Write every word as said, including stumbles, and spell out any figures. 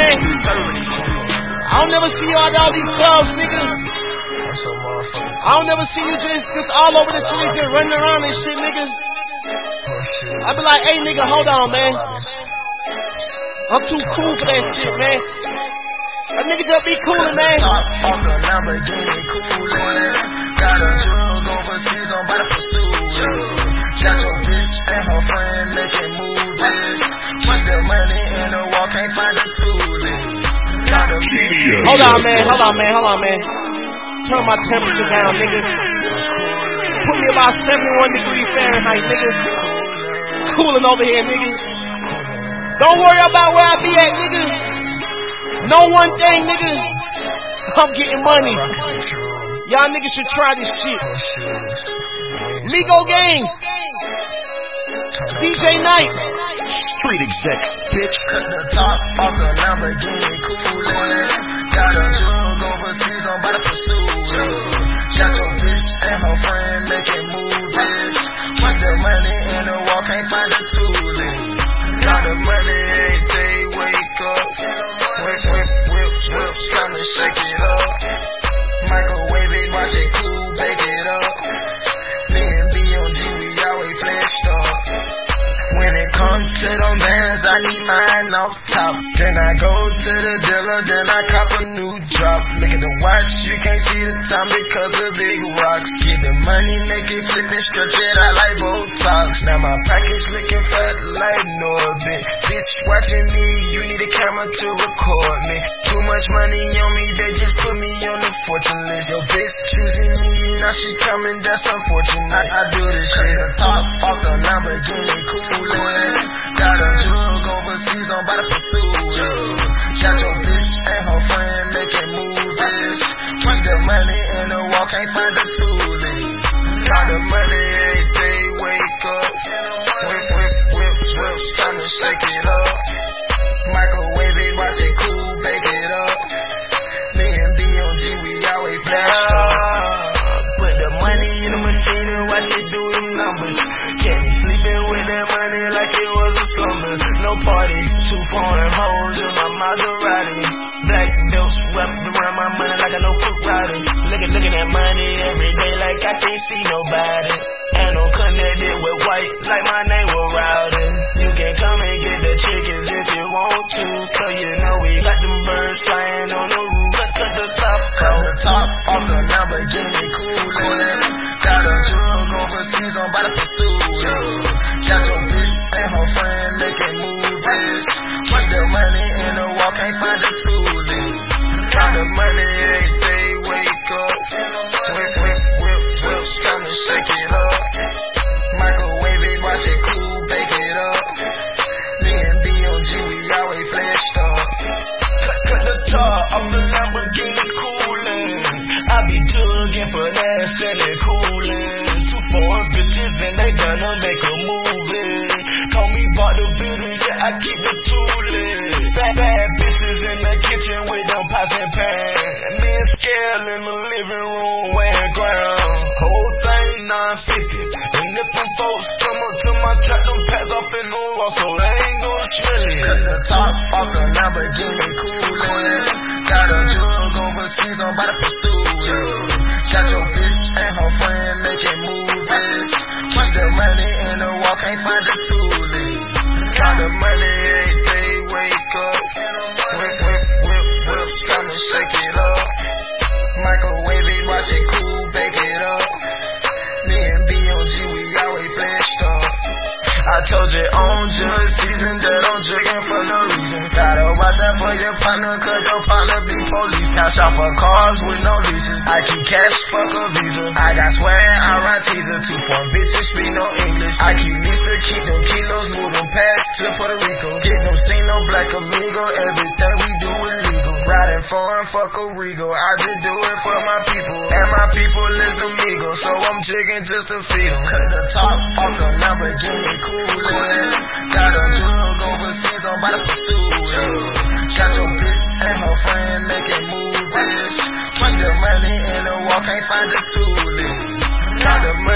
man. I don't never see you out all these clubs, nigga. I don't never see you just, just all over the shit, just running around and shit, niggas. I be like, hey, nigga, hold on, man. I'm too cool for that shit, man. That nigga just be coolin', man. Off the Lamborghini coolin'. Got a drug overseas, I'm about to pursue it. Got your bitch and her friend making movies. Keep the money in the wall, can't find the tooling. Hold on, man. Hold on, man. Hold on, man. Turn my temperature down, nigga. Put me about seventy-one degrees Fahrenheit, nigga. Cooling over here, nigga. Don't worry about where I be at, nigga. Know one thing, nigga. I'm getting money. Y'all niggas should try this shit. Migo Gang. D J Night. Street execs, bitch. Cut the top off the Lamborghini coolin'. Got a drug overseas, I'm about to pursue it. Got your bitch and her friend making movies. Punch the money in the wall, can't find the tooling. Got the money every day, wake up. Whip, whip, whip, whip, tryna shake it up. Microwave it, watch it cool, bake it up. Me and B on G, we always flashed up. When it comes to them bands, I need mine off top. Then I go to the dealer, then I cop a new drop. Look at the watch, you can't see the time because of big rocks. Get the money, make it flip and stretch it out like Botox. Now my package looking fat like Norbit. Bitch watching me, you need a camera to record me. Too much money on me, they just put me on the fortune list. Your bitch choosing me, now she coming, that's unfortunate. I, I do this shit. The top off the Lamborghini coolin'. Got a drug overseas, I'm about to pursue it. Got your bitch and her friend making movies. Punch the money in the wall, can't find the tooling. Got the money every day, wake up. Whip, whip, whip, whip, tryna shake it up. Microwave it, watch it cool, bake it up. Me and B on G, we always flashed up. Put the money in the machine and watch it do them numbers. Can't be sleeping with that money like it was a slumber. No party, two foreign hoes in my Maserati. Black belts wrapped around my money like I know Cook Rider. Looking, looking at money every day like I can't see nobody. And I'm connected with white like my name was Rowdy. You can come and get the chickens if you want to, cause you know we got them birds flying on the roof. Cut, cut the top, cut the top off the Lamborghini coolin'. Got a drug overseas, I'm about to pursue it. Got your bitch and her friend making movies. Punch the money in the wall, can't find the tooling. Got the money every day, wake up. Whip, whip, whip, whip, tryna shake it up. Microwave it, watch it cool, bake it up. Me and B on G, we always flashed up. Cut, cut the top off the Lamborghini coolin'. I be jugging for that, selling coolin'. Two foreign bitches and they gonna make a movie. Call me bodybuilder, yeah, I keep the tooling. Bad, bad bitches in the kitchen with them pots and pans. Me and Scale in the living room wearing ground. Whole thing nine fifty. And if them folks come up to my trap, them pads off in the wall, so they ain't gonna smell it. Cut the top off the Lamborghini coolin'. Got a drug overseas, I'm about to pursue it. Got your bitch and her friend making movies. Punch the money in the wall, can't find the tooling. Got the money every day, wake up. Whip, whip, whip, whip, tryna shake it up. Microwave it, watch it cool, bake it up. Me and B on G, we always flashed up. I told you on judge season that I'm drinking for no reason. Gotta watch out for your partner, cause your partner be police. Cash out for cars with no leases. I keep cash, fuck a visa. I got swag, I ride teaser. Two foreign bitches speak no English. I keep Lisa, keep them kilos, move them past to Puerto Rico. Get no scene, no black amigo. Everything we do illegal. Riding foreign, fuck a Regal. I just do it for my people, and my people is amigos. So I'm jigging just to feed them. Cut the top off the Lamborghini coolin'. Got a drug overseas, I'm about to pursue it. Got your bitch and her friend making movies. Punch the money in the wall, can't find the tooling. Got the money